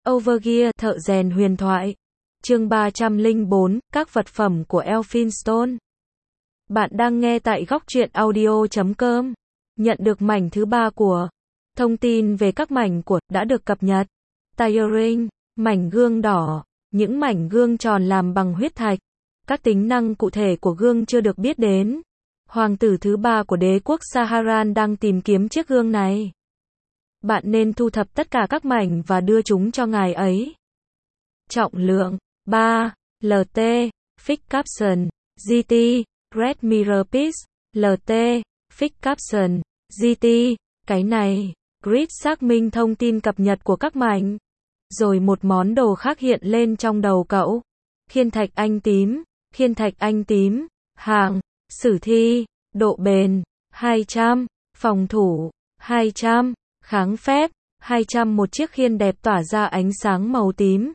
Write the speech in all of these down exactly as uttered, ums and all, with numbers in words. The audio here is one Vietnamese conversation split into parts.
Overgear, thợ rèn huyền thoại. Chương ba trăm lẻ bốn, các vật phẩm của Elphinstone. Bạn đang nghe tại góc truyện audio chấm com. Nhận được mảnh thứ ba của thông tin về các mảnh của đã được cập nhật. Tire ring, mảnh gương đỏ, những mảnh gương tròn làm bằng huyết thạch. Các tính năng cụ thể của gương chưa được biết đến. Hoàng tử thứ ba của đế quốc Saharan đang tìm kiếm chiếc gương này. Bạn nên thu thập tất cả các mảnh và đưa chúng cho ngài ấy. Trọng lượng ba lờ tê, Fix Capson, giê tê, Red Mirror Piece, lờ tê, Fix Capson, giê tê, cái này, grid xác minh thông tin cập nhật của các mảnh. Rồi một món đồ khác hiện lên trong đầu cậu. Khiên thạch anh tím, khiên thạch anh tím, hạng, sử thi, độ bền, hai trăm, phòng thủ, hai trăm, kháng phép, hai trăm một chiếc khiên đẹp tỏa ra ánh sáng màu tím,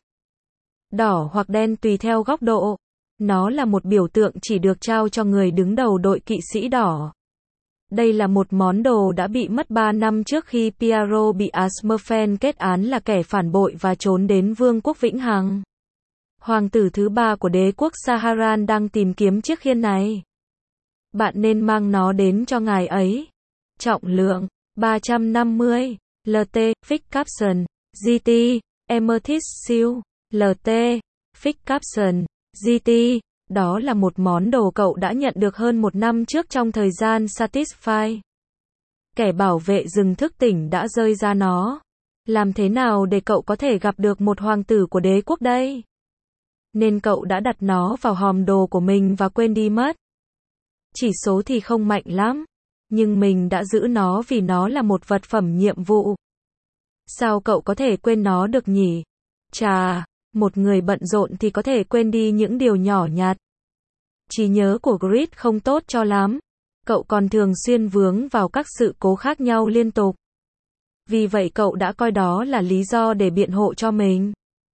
đỏ hoặc đen tùy theo góc độ. Nó là một biểu tượng chỉ được trao cho người đứng đầu đội kỵ sĩ đỏ. Đây là một món đồ đã bị mất ba năm trước khi Piaro bị Asmurfen kết án là kẻ phản bội và trốn đến Vương quốc Vĩnh Hằng. Hoàng tử thứ ba của đế quốc Saharan đang tìm kiếm chiếc khiên này. Bạn nên mang nó đến cho ngài ấy. Trọng lượng ba trăm năm mươi, lờ tê, Fix Capson, giê tê, Amethyst Seal, lờ tê, Fix Capson, giê tê. Đó là một món đồ cậu đã nhận được hơn một năm trước trong thời gian Satisfy. Kẻ bảo vệ rừng thức tỉnh đã rơi ra nó. Làm thế nào để cậu có thể gặp được một hoàng tử của đế quốc đây? Nên cậu đã đặt nó vào hòm đồ của mình và quên đi mất. Chỉ số thì không mạnh lắm. Nhưng mình đã giữ nó vì nó là một vật phẩm nhiệm vụ. Sao cậu có thể quên nó được nhỉ? Chà, một người bận rộn thì có thể quên đi những điều nhỏ nhặt. Trí nhớ của Grid không tốt cho lắm. Cậu còn thường xuyên vướng vào các sự cố khác nhau liên tục. Vì vậy cậu đã coi đó là lý do để biện hộ cho mình.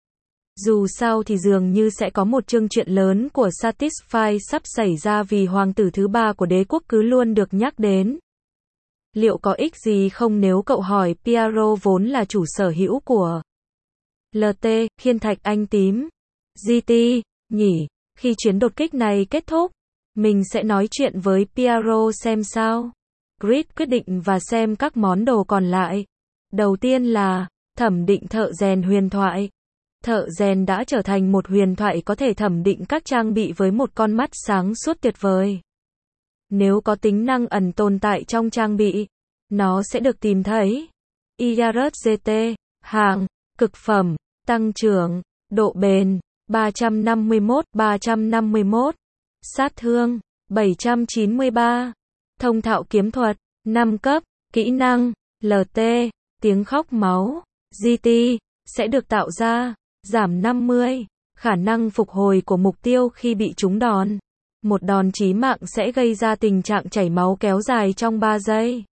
Dù sao thì dường như sẽ có một chương chuyện lớn của Satisfy sắp xảy ra vì hoàng tử thứ ba của đế quốc cứ luôn được nhắc đến. Liệu có ích gì không nếu cậu hỏi Piaro vốn là chủ sở hữu của lờ tê, khiên thạch anh tím, giê tê, nhỉ? Khi chuyến đột kích này kết thúc, mình sẽ nói chuyện với Piaro xem sao. Grid quyết định và xem các món đồ còn lại. Đầu tiên là thẩm định thợ rèn huyền thoại. Thợ rèn đã trở thành một huyền thoại có thể thẩm định các trang bị với một con mắt sáng suốt tuyệt vời. Nếu có tính năng ẩn tồn tại trong trang bị, nó sẽ được tìm thấy. i a rờ giê tê, hạng, cực phẩm, tăng trưởng, độ bền, ba trăm năm mươi mốt, ba trăm năm mươi mốt, sát thương, bảy trăm chín mươi ba, thông thạo kiếm thuật, năm cấp, kỹ năng, lờ tê, tiếng khóc máu, giê tê, sẽ được tạo ra, giảm năm mươi, khả năng phục hồi của mục tiêu khi bị trúng đòn. Một đòn chí mạng sẽ gây ra tình trạng chảy máu kéo dài trong ba giây.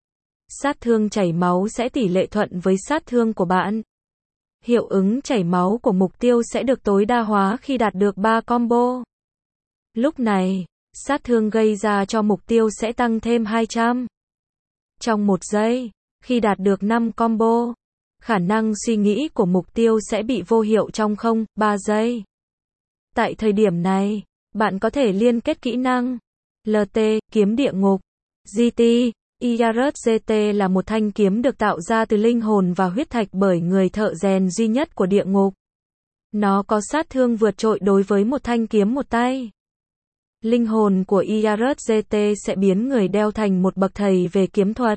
Sát thương chảy máu sẽ tỷ lệ thuận với sát thương của bạn. Hiệu ứng chảy máu của mục tiêu sẽ được tối đa hóa khi đạt được ba combo. Lúc này, sát thương gây ra cho mục tiêu sẽ tăng thêm hai trăm. Trong một giây, khi đạt được năm combo, khả năng suy nghĩ của mục tiêu sẽ bị vô hiệu trong không, ba giây. Tại thời điểm này, bạn có thể liên kết kỹ năng lờ tê, kiếm địa ngục, giê tê, i a rờ giê tê là một thanh kiếm được tạo ra từ linh hồn và huyết thạch bởi người thợ rèn duy nhất của địa ngục. Nó có sát thương vượt trội đối với một thanh kiếm một tay. Linh hồn của i a rờ giê tê sẽ biến người đeo thành một bậc thầy về kiếm thuật.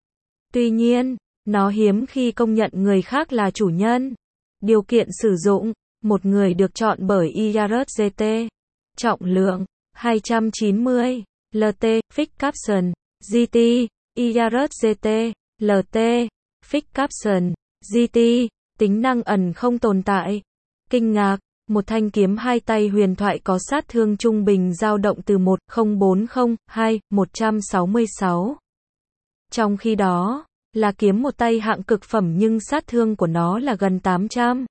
Tuy nhiên, nó hiếm khi công nhận người khác là chủ nhân. Điều kiện sử dụng, một người được chọn bởi i a rờ giê tê. Trọng lượng, hai trăm chín mươi, lờ tê, Fix Capson, giê tê, i a rờ giê tê, lờ tê, Fix Capson, giê tê, tính năng ẩn không tồn tại. Kinh ngạc, một thanh kiếm hai tay huyền thoại có sát thương trung bình dao động từ một nghìn bốn mươi hai, một trăm sáu mươi sáu. Trong khi đó, là kiếm một tay hạng cực phẩm nhưng sát thương của nó là gần tám trăm.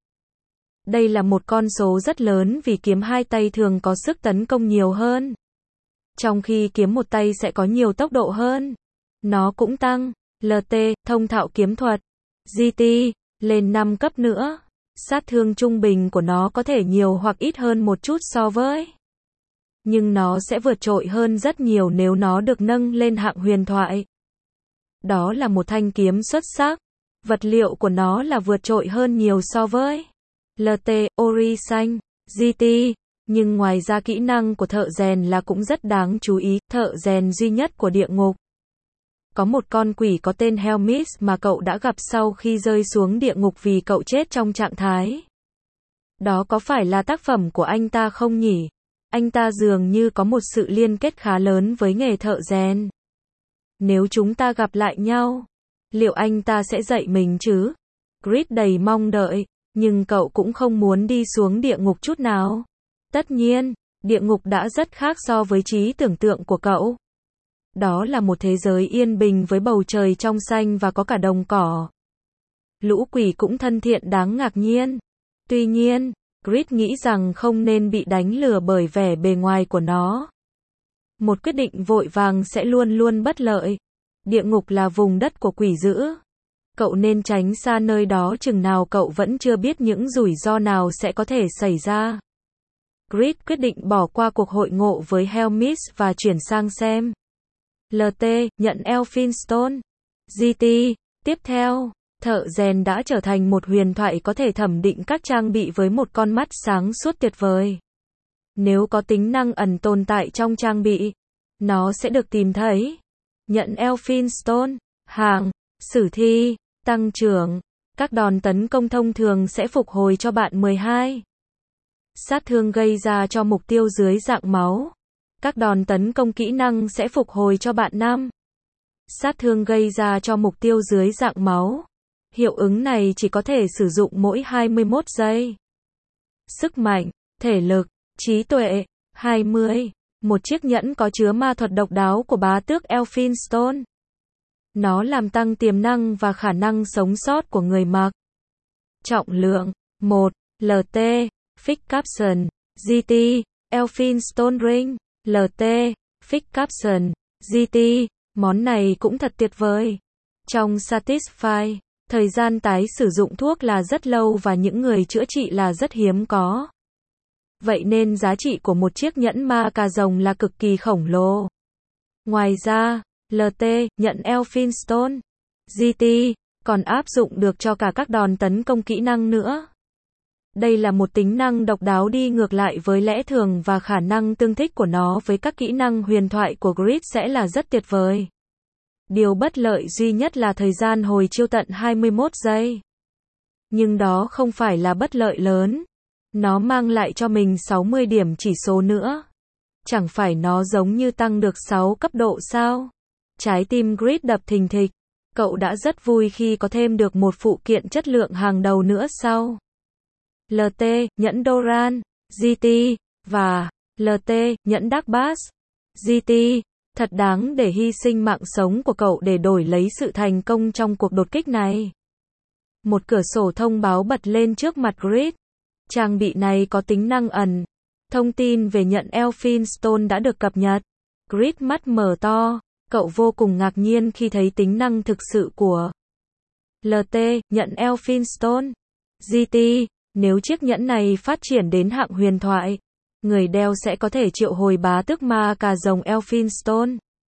Đây là một con số rất lớn vì kiếm hai tay thường có sức tấn công nhiều hơn. Trong khi kiếm một tay sẽ có nhiều tốc độ hơn. Nó cũng tăng, lờ tê, thông thạo kiếm thuật, giê tê, lên năm cấp nữa. Sát thương trung bình của nó có thể nhiều hoặc ít hơn một chút so với. Nhưng nó sẽ vượt trội hơn rất nhiều nếu nó được nâng lên hạng huyền thoại. Đó là một thanh kiếm xuất sắc. Vật liệu của nó là vượt trội hơn nhiều so với lờ tê, ori xanh, giê tê. Nhưng ngoài ra kỹ năng của thợ rèn là cũng rất đáng chú ý. Thợ rèn duy nhất của địa ngục. Có một con quỷ có tên Helmis mà cậu đã gặp sau khi rơi xuống địa ngục vì cậu chết trong trạng thái. Đó có phải là tác phẩm của anh ta không nhỉ? Anh ta dường như có một sự liên kết khá lớn với nghề thợ rèn. Nếu chúng ta gặp lại nhau, liệu anh ta sẽ dạy mình chứ? Grid đầy mong đợi, nhưng cậu cũng không muốn đi xuống địa ngục chút nào. Tất nhiên, địa ngục đã rất khác so với trí tưởng tượng của cậu. Đó là một thế giới yên bình với bầu trời trong xanh và có cả đồng cỏ. Lũ quỷ cũng thân thiện đáng ngạc nhiên. Tuy nhiên, Grid nghĩ rằng không nên bị đánh lừa bởi vẻ bề ngoài của nó. Một quyết định vội vàng sẽ luôn luôn bất lợi. Địa ngục là vùng đất của quỷ dữ. Cậu nên tránh xa nơi đó chừng nào cậu vẫn chưa biết những rủi ro nào sẽ có thể xảy ra. Grid quyết định bỏ qua cuộc hội ngộ với Helmis và chuyển sang xem. lờ tê, nhận Elphinstone. giê tê, tiếp theo, thợ rèn đã trở thành một huyền thoại có thể thẩm định các trang bị với một con mắt sáng suốt tuyệt vời. Nếu có tính năng ẩn tồn tại trong trang bị, nó sẽ được tìm thấy. Nhận Elphinstone, hàng, sử thi, tăng trưởng. Các đòn tấn công thông thường sẽ phục hồi cho bạn mười hai. Sát thương gây ra cho mục tiêu dưới dạng máu. Các đòn tấn công kỹ năng sẽ phục hồi cho bạn năm. Sát thương gây ra cho mục tiêu dưới dạng máu. Hiệu ứng này chỉ có thể sử dụng mỗi hai mươi mốt giây. Sức mạnh, thể lực, trí tuệ, hai mươi. Một chiếc nhẫn có chứa ma thuật độc đáo của bá tước Elphinstone. Nó làm tăng tiềm năng và khả năng sống sót của người mặc. Trọng lượng, một. lờ tê, Fix Capson, giê tê, Elphinstone Ring, lờ tê, Fix Capson, giê tê. Món này cũng thật tuyệt vời. Trong Satisfy, thời gian tái sử dụng thuốc là rất lâu và những người chữa trị là rất hiếm có. Vậy nên giá trị của một chiếc nhẫn ma cà rồng là cực kỳ khổng lồ. Ngoài ra, lờ tê, nhận Elphinstone, giê tê, còn áp dụng được cho cả các đòn tấn công kỹ năng nữa. Đây là một tính năng độc đáo đi ngược lại với lẽ thường và khả năng tương thích của nó với các kỹ năng huyền thoại của Grid sẽ là rất tuyệt vời. Điều bất lợi duy nhất là thời gian hồi chiêu tận hai mươi mốt giây. Nhưng đó không phải là bất lợi lớn. Nó mang lại cho mình sáu mươi điểm chỉ số nữa. Chẳng phải nó giống như tăng được sáu cấp độ sao? Trái tim Grid đập thình thịch. Cậu đã rất vui khi có thêm được một phụ kiện chất lượng hàng đầu nữa sau. lờ tê, nhẫn Doran, giê tê, và lờ tê, nhẫn Dark Bass, giê tê. Thật đáng để hy sinh mạng sống của cậu để đổi lấy sự thành công trong cuộc đột kích này. Một cửa sổ thông báo bật lên trước mặt Grid. Trang bị này có tính năng ẩn. Thông tin về nhận Elphinstone đã được cập nhật. Grid mắt mở to. Cậu vô cùng ngạc nhiên khi thấy tính năng thực sự của lờ tê, nhận Elphinstone, giê tê. Nếu chiếc nhẫn này phát triển đến hạng huyền thoại, người đeo sẽ có thể triệu hồi bá tước ma cà rồng Elphinstone.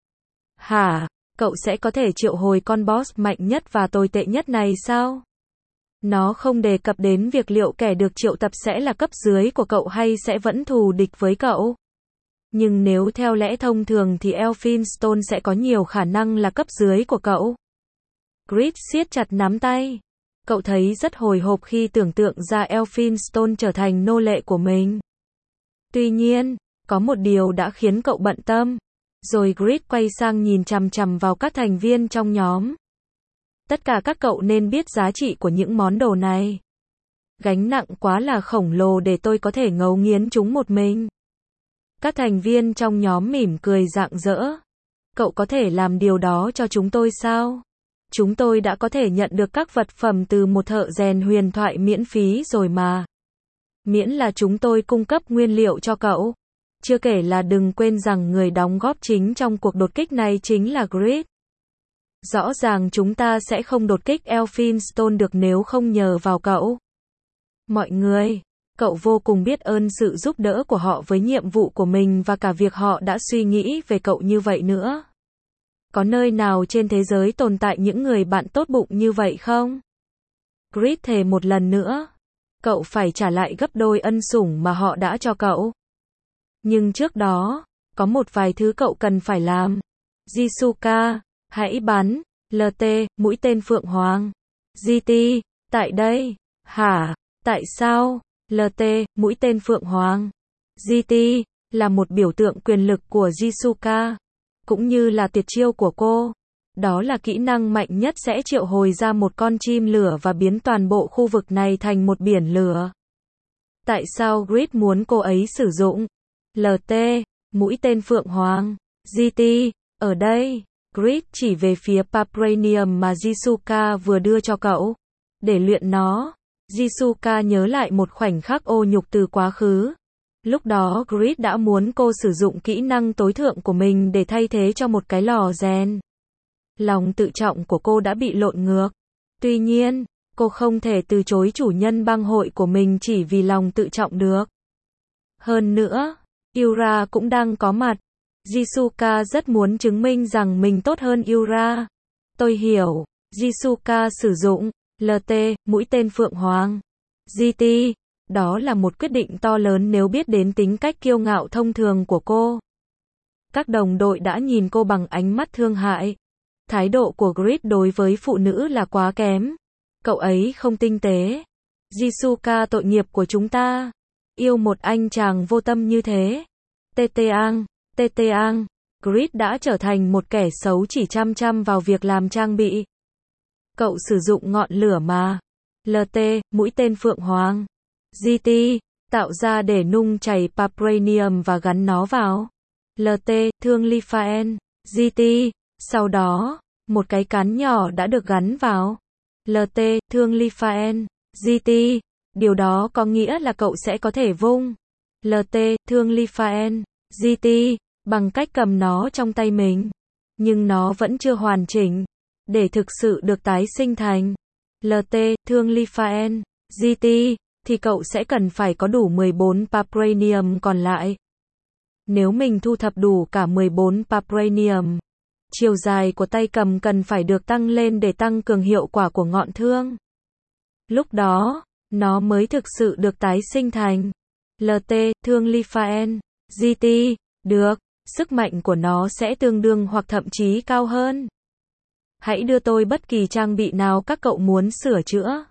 Hả? Cậu sẽ có thể triệu hồi con boss mạnh nhất và tồi tệ nhất này sao? Nó không đề cập đến việc liệu kẻ được triệu tập sẽ là cấp dưới của cậu hay sẽ vẫn thù địch với cậu. Nhưng nếu theo lẽ thông thường thì Elphinstone sẽ có nhiều khả năng là cấp dưới của cậu. Grid siết chặt nắm tay. Cậu thấy rất hồi hộp khi tưởng tượng ra Elphinstone trở thành nô lệ của mình. Tuy nhiên, có một điều đã khiến cậu bận tâm. Rồi Grid quay sang nhìn chằm chằm vào các thành viên trong nhóm. Tất cả các cậu nên biết giá trị của những món đồ này. Gánh nặng quá là khổng lồ để tôi có thể ngấu nghiến chúng một mình. Các thành viên trong nhóm mỉm cười rạng rỡ. Cậu có thể làm điều đó cho chúng tôi sao? Chúng tôi đã có thể nhận được các vật phẩm từ một thợ rèn huyền thoại miễn phí rồi mà. Miễn là chúng tôi cung cấp nguyên liệu cho cậu. Chưa kể là đừng quên rằng người đóng góp chính trong cuộc đột kích này chính là Grid. Rõ ràng chúng ta sẽ không đột kích Elphinstone được nếu không nhờ vào cậu. Mọi người, cậu vô cùng biết ơn sự giúp đỡ của họ với nhiệm vụ của mình và cả việc họ đã suy nghĩ về cậu như vậy nữa. Có nơi nào trên thế giới tồn tại những người bạn tốt bụng như vậy không? Grit thề một lần nữa. Cậu phải trả lại gấp đôi ân sủng mà họ đã cho cậu. Nhưng trước đó, có một vài thứ cậu cần phải làm. Jisuka, hãy bắn. lờ tê, mũi tên Phượng Hoàng. giê tê, tại đây. Hả? Tại sao? lờ tê, mũi tên Phượng Hoàng. giê tê, là một biểu tượng quyền lực của Jisuka, cũng như là tuyệt chiêu của cô. Đó là kỹ năng mạnh nhất sẽ triệu hồi ra một con chim lửa và biến toàn bộ khu vực này thành một biển lửa. Tại sao Grit muốn cô ấy sử dụng lờ tê, mũi tên Phượng Hoàng, giê tê, ở đây? Grit chỉ về phía Vibranium mà Jisuka vừa đưa cho cậu. Để luyện nó, Jisuka nhớ lại một khoảnh khắc ô nhục từ quá khứ. Lúc đó Grit đã muốn cô sử dụng kỹ năng tối thượng của mình để thay thế cho một cái lò rèn. Lòng tự trọng của cô đã bị lộn ngược. Tuy nhiên, cô không thể từ chối chủ nhân bang hội của mình chỉ vì lòng tự trọng được. Hơn nữa, Yura cũng đang có mặt. Jisuka rất muốn chứng minh rằng mình tốt hơn Yura. Tôi hiểu. Jisuka sử dụng lờ tê, mũi tên Phượng Hoàng. giê tê, đó là một quyết định to lớn nếu biết đến tính cách kiêu ngạo thông thường của cô. Các đồng đội đã nhìn cô bằng ánh mắt thương hại. Thái độ của Grit đối với phụ nữ là quá kém. Cậu ấy không tinh tế. Jisuka, tội nghiệp của chúng ta. Yêu một anh chàng vô tâm như thế. Tê tê ang, tê tê ang. Grit đã trở thành một kẻ xấu chỉ chăm chăm vào việc làm trang bị. Cậu sử dụng ngọn lửa mà lờ tê, mũi tên Phượng Hoàng, giê tê, tạo ra để nung chảy Vibranium và gắn nó vào lờ tê, thương Lithaen, giê tê. Sau đó, một cái cán nhỏ đã được gắn vào lờ tê, thương Lithaen, giê tê. Điều đó có nghĩa là cậu sẽ có thể vung lờ tê, thương Lithaen, giê tê, bằng cách cầm nó trong tay mình. Nhưng nó vẫn chưa hoàn chỉnh. Để thực sự được tái sinh thành lờ tê, thương Lithaen, giê tê, thì cậu sẽ cần phải có đủ mười bốn Vibranium còn lại. Nếu mình thu thập đủ cả mười bốn Vibranium, chiều dài của tay cầm cần phải được tăng lên để tăng cường hiệu quả của ngọn thương. Lúc đó, nó mới thực sự được tái sinh thành lờ tê, thương Lithaen, giê tê, được, sức mạnh của nó sẽ tương đương hoặc thậm chí cao hơn. Hãy đưa tôi bất kỳ trang bị nào các cậu muốn sửa chữa.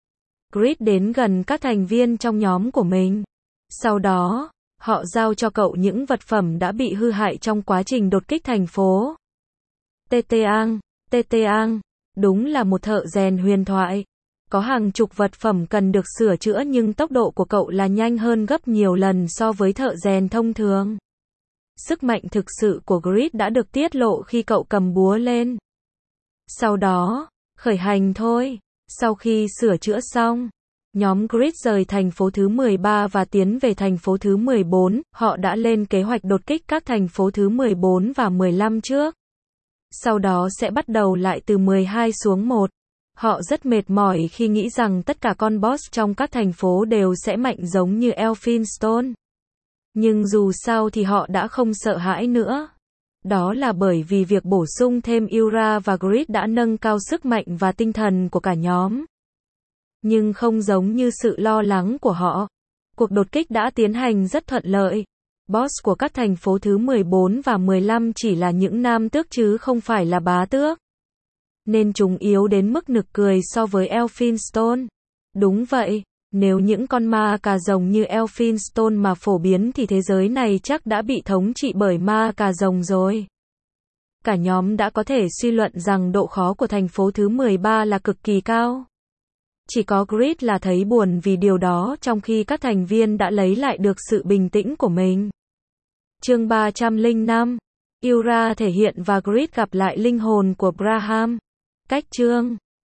Grit đến gần các thành viên trong nhóm của mình. Sau đó, họ giao cho cậu những vật phẩm đã bị hư hại trong quá trình đột kích thành phố. Tê tê ang, tê tê ang, đúng là một thợ rèn huyền thoại. Có hàng chục vật phẩm cần được sửa chữa nhưng tốc độ của cậu là nhanh hơn gấp nhiều lần so với thợ rèn thông thường. Sức mạnh thực sự của Grit đã được tiết lộ khi cậu cầm búa lên. Sau đó, khởi hành thôi. Sau khi sửa chữa xong, nhóm Grit rời thành phố thứ mười ba và tiến về thành phố thứ mười bốn. Họ đã lên kế hoạch đột kích các thành phố thứ mười bốn và mười lăm trước. Sau đó sẽ bắt đầu lại từ mười hai xuống một. Họ rất mệt mỏi khi nghĩ rằng tất cả con boss trong các thành phố đều sẽ mạnh giống như Elphinstone. Nhưng dù sao thì họ đã không sợ hãi nữa. Đó là bởi vì việc bổ sung thêm Yura và Grit đã nâng cao sức mạnh và tinh thần của cả nhóm. Nhưng không giống như sự lo lắng của họ. Cuộc đột kích đã tiến hành rất thuận lợi. Boss của các thành phố thứ mười bốn và mười lăm chỉ là những nam tước chứ không phải là bá tước. Nên chúng yếu đến mức nực cười so với Elphinstone. Đúng vậy, nếu những con ma cà rồng như Elphinstone mà phổ biến thì thế giới này chắc đã bị thống trị bởi ma cà rồng rồi. Cả nhóm đã có thể suy luận rằng độ khó của thành phố thứ mười ba là cực kỳ cao. Chỉ có Grit là thấy buồn vì điều đó trong khi các thành viên đã lấy lại được sự bình tĩnh của mình. Chương ba trăm lẻ năm, Yura thể hiện và Grit gặp lại linh hồn của Braham. Cách chương